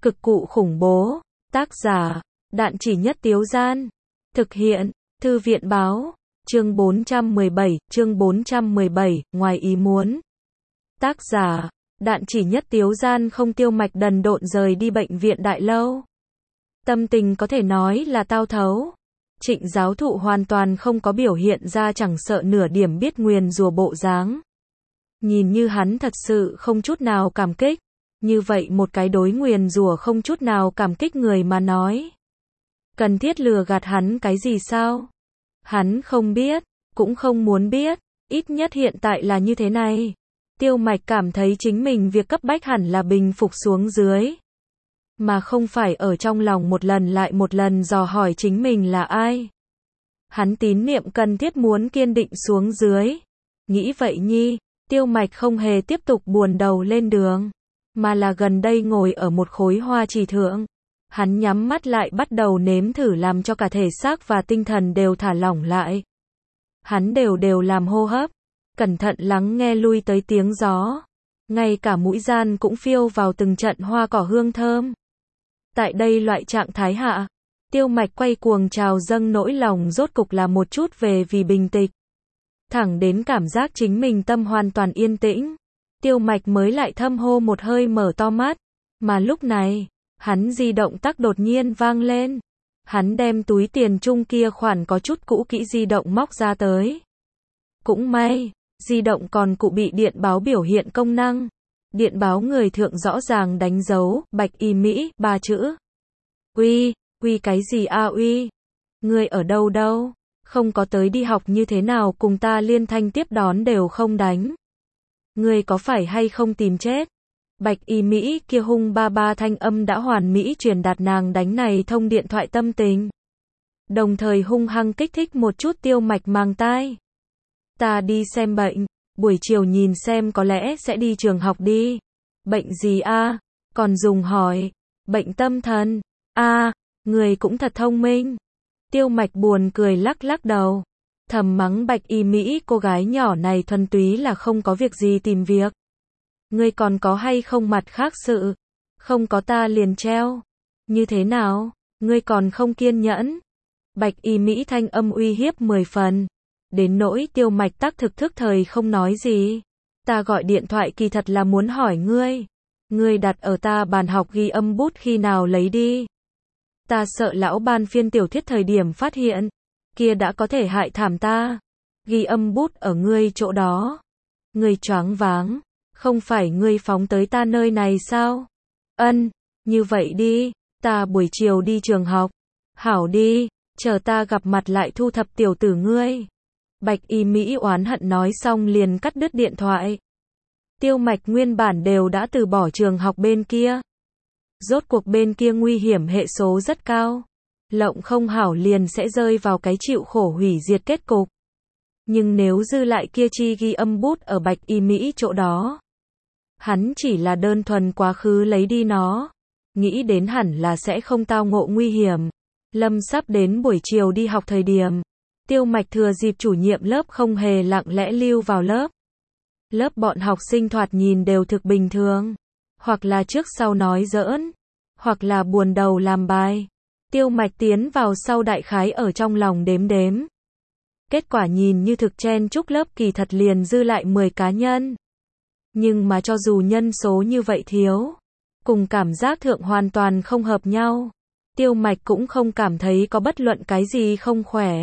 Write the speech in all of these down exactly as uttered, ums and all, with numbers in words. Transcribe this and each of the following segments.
Cực cụ khủng bố. Tác giả, Đạn Chỉ Nhất Tiếu Gian. Thực hiện, Thư viện báo. Chương bốn trăm mười bảy, chương bốn trăm mười bảy, ngoài ý muốn. Tác giả, Đạn Chỉ Nhất Tiếu Gian. Không Tiêu Mạch đần độn rời đi bệnh viện Đại Lâu. Tâm tình có thể nói là tao thấu. Trịnh giáo thụ hoàn toàn không có biểu hiện ra chẳng sợ nửa điểm biết nguyền rủa bộ dáng. Nhìn như hắn thật sự không chút nào cảm kích. Như vậy một cái đối nguyền rủa không chút nào cảm kích người mà nói. Cần thiết lừa gạt hắn cái gì sao? Hắn không biết, cũng không muốn biết, ít nhất hiện tại là như thế này. Tiêu Mạch cảm thấy chính mình việc cấp bách hẳn là bình phục xuống dưới. Mà không phải ở trong lòng một lần lại một lần dò hỏi chính mình là ai. Hắn tín niệm cần thiết muốn kiên định xuống dưới. Nghĩ vậy nhi, Tiêu Mạch không hề tiếp tục buồn đầu lên đường. Mà là gần đây ngồi ở một khối hoa trì thượng. Hắn nhắm mắt lại bắt đầu nếm thử làm cho cả thể xác và tinh thần đều thả lỏng lại. Hắn đều đều làm hô hấp. Cẩn thận lắng nghe lui tới tiếng gió. Ngay cả mũi gian cũng phiêu vào từng trận hoa cỏ hương thơm. Tại đây loại trạng thái hạ, Tiêu Mạch quay cuồng trào dâng nỗi lòng rốt cục là một chút về vì bình tịch. Thẳng đến cảm giác chính mình tâm hoàn toàn yên tĩnh. Tiêu Mạch mới lại thâm hô một hơi mở to mắt. Mà lúc này, hắn di động tắc đột nhiên vang lên. Hắn đem túi tiền chung kia khoản có chút cũ kỹ di động móc ra tới. Cũng may, di động còn cụ bị điện báo biểu hiện công năng. Điện báo người thượng rõ ràng đánh dấu, Bạch Y Mỹ, ba chữ. Uy, uy cái gì a uy? Ngươi ở đâu đâu? Không có tới đi học như thế nào cùng ta liên thanh tiếp đón đều không đánh. Ngươi có phải hay không tìm chết? Bạch Y Mỹ kia hung ba ba thanh âm đã hoàn mỹ truyền đạt nàng đánh này thông điện thoại tâm tình. Đồng thời hung hăng kích thích một chút Tiêu Mạch màng tai. Ta đi xem bệnh, buổi chiều nhìn xem có lẽ sẽ đi trường học đi. Bệnh gì a? Còn dùng hỏi. Bệnh tâm thần. A, người cũng thật thông minh. Tiêu Mạch buồn cười lắc lắc đầu. Thầm mắng Bạch Y Mỹ cô gái nhỏ này thuần túy là không có việc gì tìm việc. Ngươi còn có hay không mặt khác sự? Không có ta liền treo. Như thế nào? Ngươi còn không kiên nhẫn? Bạch Y Mỹ thanh âm uy hiếp mười phần. Đến nỗi Tiêu Mạch tắc thực thức thời không nói gì. Ta gọi điện thoại kỳ thật là muốn hỏi ngươi. Ngươi đặt ở ta bàn học ghi âm bút khi nào lấy đi? Ta sợ lão ban phiên tiểu thuyết thời điểm phát hiện. Kia đã có thể hại thảm ta. Ghi âm bút ở ngươi chỗ đó. Ngươi choáng váng. Không phải ngươi phóng tới ta nơi này sao? Ân, như vậy đi. Ta buổi chiều đi trường học. Hảo đi, chờ ta gặp mặt lại thu thập tiểu tử ngươi. Bạch Y Mỹ oán hận nói xong liền cắt đứt điện thoại. Tiêu Mạch nguyên bản đều đã từ bỏ trường học bên kia. Rốt cuộc bên kia nguy hiểm hệ số rất cao. Lộng không hảo liền sẽ rơi vào cái chịu khổ hủy diệt kết cục. Nhưng nếu dư lại kia chi ghi âm bút ở Bạch Y Mỹ chỗ đó. Hắn chỉ là đơn thuần quá khứ lấy đi nó. Nghĩ đến hẳn là sẽ không tao ngộ nguy hiểm. Lâm sắp đến buổi chiều đi học thời điểm. Tiêu Mạch thừa dịp chủ nhiệm lớp không hề lặng lẽ lưu vào lớp. Lớp bọn học sinh thoạt nhìn đều thực bình thường. Hoặc là trước sau nói giỡn. Hoặc là buồn đầu làm bài. Tiêu Mạch tiến vào sau đại khái ở trong lòng đếm đếm. Kết quả nhìn như thực chen chúc lớp kỳ thật liền dư lại mười cá nhân. Nhưng mà cho dù nhân số như vậy thiếu. Cùng cảm giác thượng hoàn toàn không hợp nhau. Tiêu Mạch cũng không cảm thấy có bất luận cái gì không khỏe.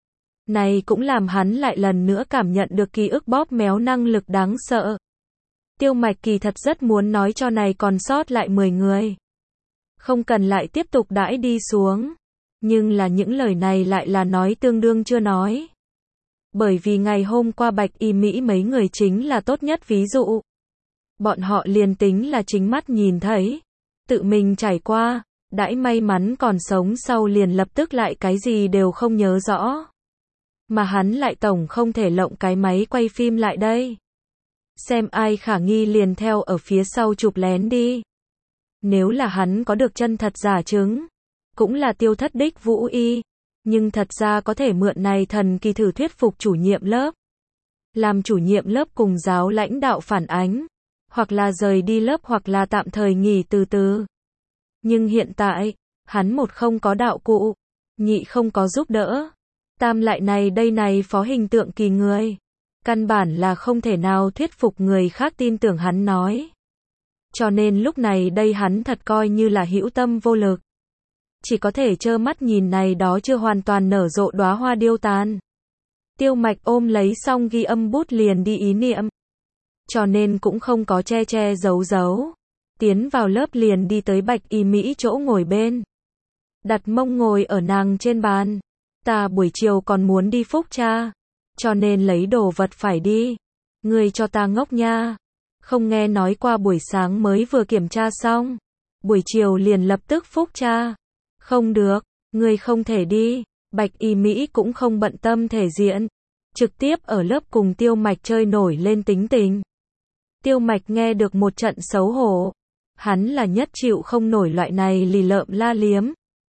Này cũng làm hắn lại lần nữa cảm nhận được ký ức bóp méo năng lực đáng sợ. Tiêu Mạch kỳ thật rất muốn nói cho này còn sót lại mười người. Không cần lại tiếp tục đãi đi xuống. Nhưng là những lời này lại là nói tương đương chưa nói. Bởi vì ngày hôm qua Bạch Y Mỹ mấy người chính là tốt nhất ví dụ. Bọn họ liền tính là chính mắt nhìn thấy. Tự mình trải qua. Đãi may mắn còn sống sau liền lập tức lại cái gì đều không nhớ rõ. Mà hắn lại tổng không thể lộng cái máy quay phim lại đây. Xem ai khả nghi liền theo ở phía sau chụp lén đi. Nếu là hắn có được chân thật giả chứng. Cũng là Tiêu Thất đích Vũ Y. Nhưng thật ra có thể mượn này thần kỳ thử thuyết phục chủ nhiệm lớp. Làm chủ nhiệm lớp cùng giáo lãnh đạo phản ánh. Hoặc là rời đi lớp hoặc là tạm thời nghỉ từ từ. Nhưng hiện tại, hắn một không có đạo cụ, nhị không có giúp đỡ, tam lại này đây này phó hình tượng kỳ người. Căn bản là không thể nào thuyết phục người khác tin tưởng hắn nói. Cho nên lúc này đây hắn thật coi như là hữu tâm vô lực. Chỉ có thể trơ mắt nhìn này đó chưa hoàn toàn nở rộ đóa hoa điêu tàn. Tiêu Mạch ôm lấy xong ghi âm bút liền đi ý niệm. Cho nên cũng không có che che giấu giấu. Tiến vào lớp liền đi tới Bạch Y Mỹ chỗ ngồi bên. Đặt mông ngồi ở nàng trên bàn. Ta buổi chiều còn muốn đi phúc tra. Cho nên lấy đồ vật phải đi. Ngươi cho ta ngốc nha. Không nghe nói qua buổi sáng mới vừa kiểm tra xong. Buổi chiều liền lập tức phúc tra. Không được, ngươi không thể đi. Bạch Y Mỹ cũng không bận tâm thể diện. Trực tiếp ở lớp cùng Tiêu Mạch chơi nổi lên tính tình. Tiêu Mạch nghe được một trận xấu hổ. Hắn là nhất chịu không nổi loại này lì lợm la liếm.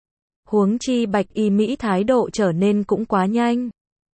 Huống chi Bạch Y Mỹ thái độ trở nên cũng quá nhanh.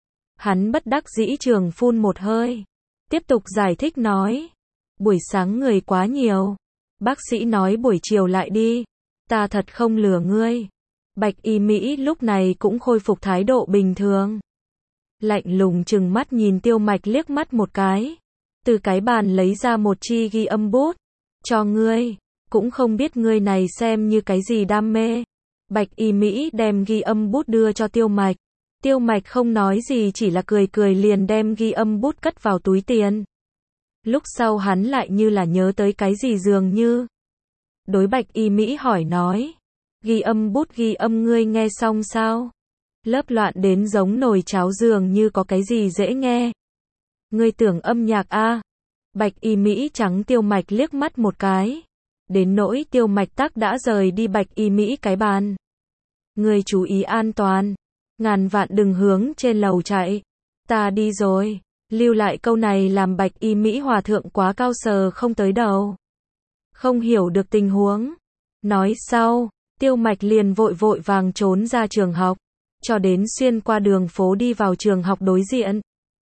Hắn bất đắc dĩ trường phun một hơi. Tiếp tục giải thích nói. Buổi sáng người quá nhiều. Bác sĩ nói buổi chiều lại đi. Ta thật không lừa ngươi. Bạch Y Mỹ lúc này cũng khôi phục thái độ bình thường. Lạnh lùng trừng mắt nhìn Tiêu Mạch liếc mắt một cái. Từ cái bàn lấy ra một chi ghi âm bút. Cho ngươi. Cũng không biết ngươi này xem như cái gì đam mê. Bạch Y Mỹ đem ghi âm bút đưa cho Tiêu Mạch. Tiêu Mạch không nói gì chỉ là cười cười liền đem ghi âm bút cất vào túi tiền. Lúc sau hắn lại như là nhớ tới cái gì dường như. Đối Bạch Y Mỹ hỏi nói. Ghi âm bút ghi âm ngươi nghe xong sao? Lớp loạn đến giống nồi cháo dường như có cái gì dễ nghe. Ngươi tưởng âm nhạc a? À? Bạch Y Mỹ trắng Tiêu Mạch liếc mắt một cái. Đến nỗi Tiêu Mạch tắc đã rời đi Bạch Y Mỹ cái bàn. Ngươi chú ý an toàn. Ngàn vạn đừng hướng trên lầu chạy. Ta đi rồi. Lưu lại câu này làm Bạch Y Mỹ hòa thượng quá cao sờ không tới đầu. Không hiểu được tình huống. Nói sau, Tiêu Mạch liền vội vội vàng trốn ra trường học. Cho đến xuyên qua đường phố đi vào trường học đối diện.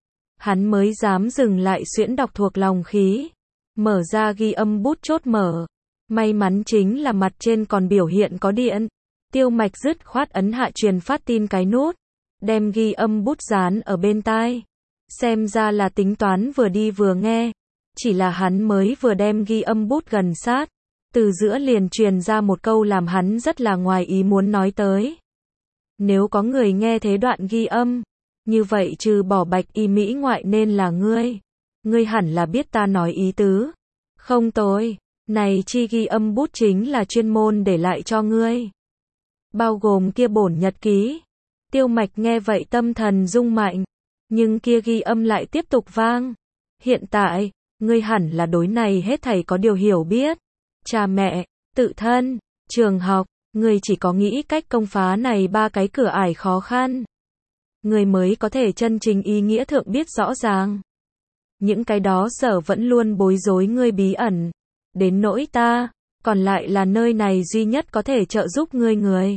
Hắn mới dám dừng lại xuyễn đọc thuộc lòng khí. Mở ra ghi âm bút chốt mở. May mắn chính là mặt trên còn biểu hiện có điện. Tiêu Mạch dứt khoát ấn hạ truyền phát tin cái nút. Đem ghi âm bút dán ở bên tai. Xem ra là tính toán vừa đi vừa nghe. Chỉ là hắn mới vừa đem ghi âm bút gần sát. Từ giữa liền truyền ra một câu làm hắn rất là ngoài ý muốn nói tới. Nếu có người nghe thế đoạn ghi âm. Như vậy trừ bỏ Bạch Y Mỹ ngoại nên là ngươi. Ngươi hẳn là biết ta nói ý tứ. Không tôi. Này chi ghi âm bút chính là chuyên môn để lại cho ngươi. Bao gồm kia bổn nhật ký. Tiêu Mạch nghe vậy tâm thần rung mạnh. Nhưng kia ghi âm lại tiếp tục vang. Hiện tại, ngươi hẳn là đối này hết thảy có điều hiểu biết. Cha mẹ, tự thân, trường học, ngươi chỉ có nghĩ cách công phá này ba cái cửa ải khó khăn. Ngươi mới có thể chân chính ý nghĩa thượng biết rõ ràng. Những cái đó sở vẫn luôn bối rối ngươi bí ẩn. Đến nỗi ta, còn lại là nơi này duy nhất có thể trợ giúp ngươi người.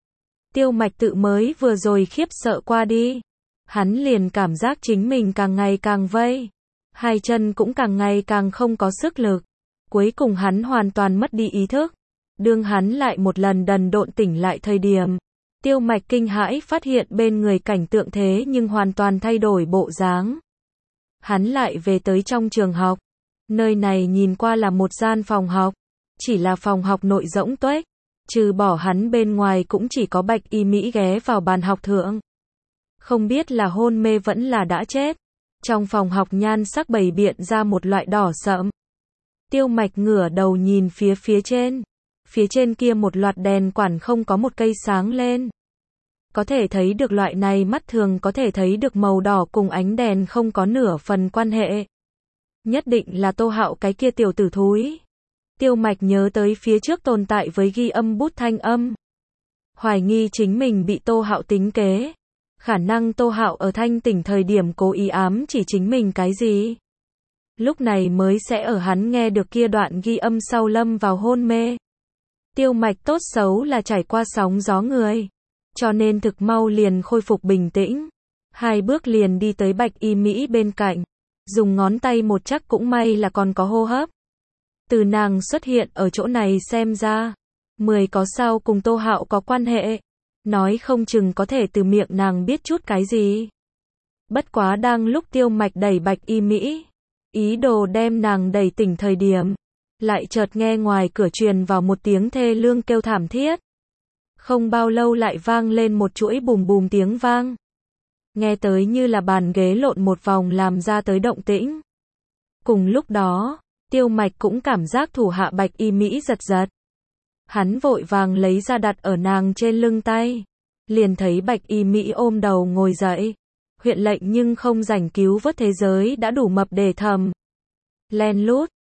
Tiêu Mạch tự mới vừa rồi khiếp sợ qua đi. Hắn liền cảm giác chính mình càng ngày càng vây. Hai chân cũng càng ngày càng không có sức lực. Cuối cùng hắn hoàn toàn mất đi ý thức. Đương hắn lại một lần đần độn tỉnh lại thời điểm. Tiêu Mạch kinh hãi phát hiện bên người cảnh tượng thế nhưng hoàn toàn thay đổi bộ dáng. Hắn lại về tới trong trường học. Nơi này nhìn qua là một gian phòng học. Chỉ là phòng học nội rỗng tuếch. Trừ bỏ hắn bên ngoài cũng chỉ có Bạch Y Mỹ ghé vào bàn học thượng. Không biết là hôn mê vẫn là đã chết. Trong phòng học nhan sắc bày biện ra một loại đỏ sậm. Tiêu Mạch ngửa đầu nhìn phía phía trên. Phía trên kia một loạt đèn quản không có một cây sáng lên. Có thể thấy được loại này mắt thường có thể thấy được màu đỏ cùng ánh đèn không có nửa phần quan hệ. Nhất định là Tô Hạo cái kia tiểu tử thúi. Tiêu Mạch nhớ tới phía trước tồn tại với ghi âm bút thanh âm. Hoài nghi chính mình bị Tô Hạo tính kế. Khả năng Tô Hạo ở thanh tỉnh thời điểm cố ý ám chỉ chính mình cái gì. Lúc này mới sẽ ở hắn nghe được kia đoạn ghi âm sau lâm vào hôn mê. Tiêu Mạch tốt xấu là trải qua sóng gió người. Cho nên thực mau liền khôi phục bình tĩnh. Hai bước liền đi tới Bạch Y Mỹ bên cạnh. Dùng ngón tay một chắc cũng may là còn có hô hấp. Từ nàng xuất hiện ở chỗ này xem ra. Mười có sao cùng Tô Hạo có quan hệ. Nói không chừng có thể từ miệng nàng biết chút cái gì. Bất quá đang lúc Tiêu Mạch đẩy Bạch Y Mỹ, ý đồ đem nàng đẩy tỉnh thời điểm, lại chợt nghe ngoài cửa truyền vào một tiếng thê lương kêu thảm thiết. Không bao lâu lại vang lên một chuỗi bùm bùm tiếng vang. Nghe tới như là bàn ghế lộn một vòng làm ra tới động tĩnh. Cùng lúc đó, Tiêu Mạch cũng cảm giác thủ hạ Bạch Y Mỹ giật giật. Hắn vội vàng lấy ra đặt ở nàng trên lưng tay. Liền thấy Bạch Y Mỹ ôm đầu ngồi dậy. Huyện lệnh nhưng không rảnh cứu vớt thế giới đã đủ mập để thầm. Len lút,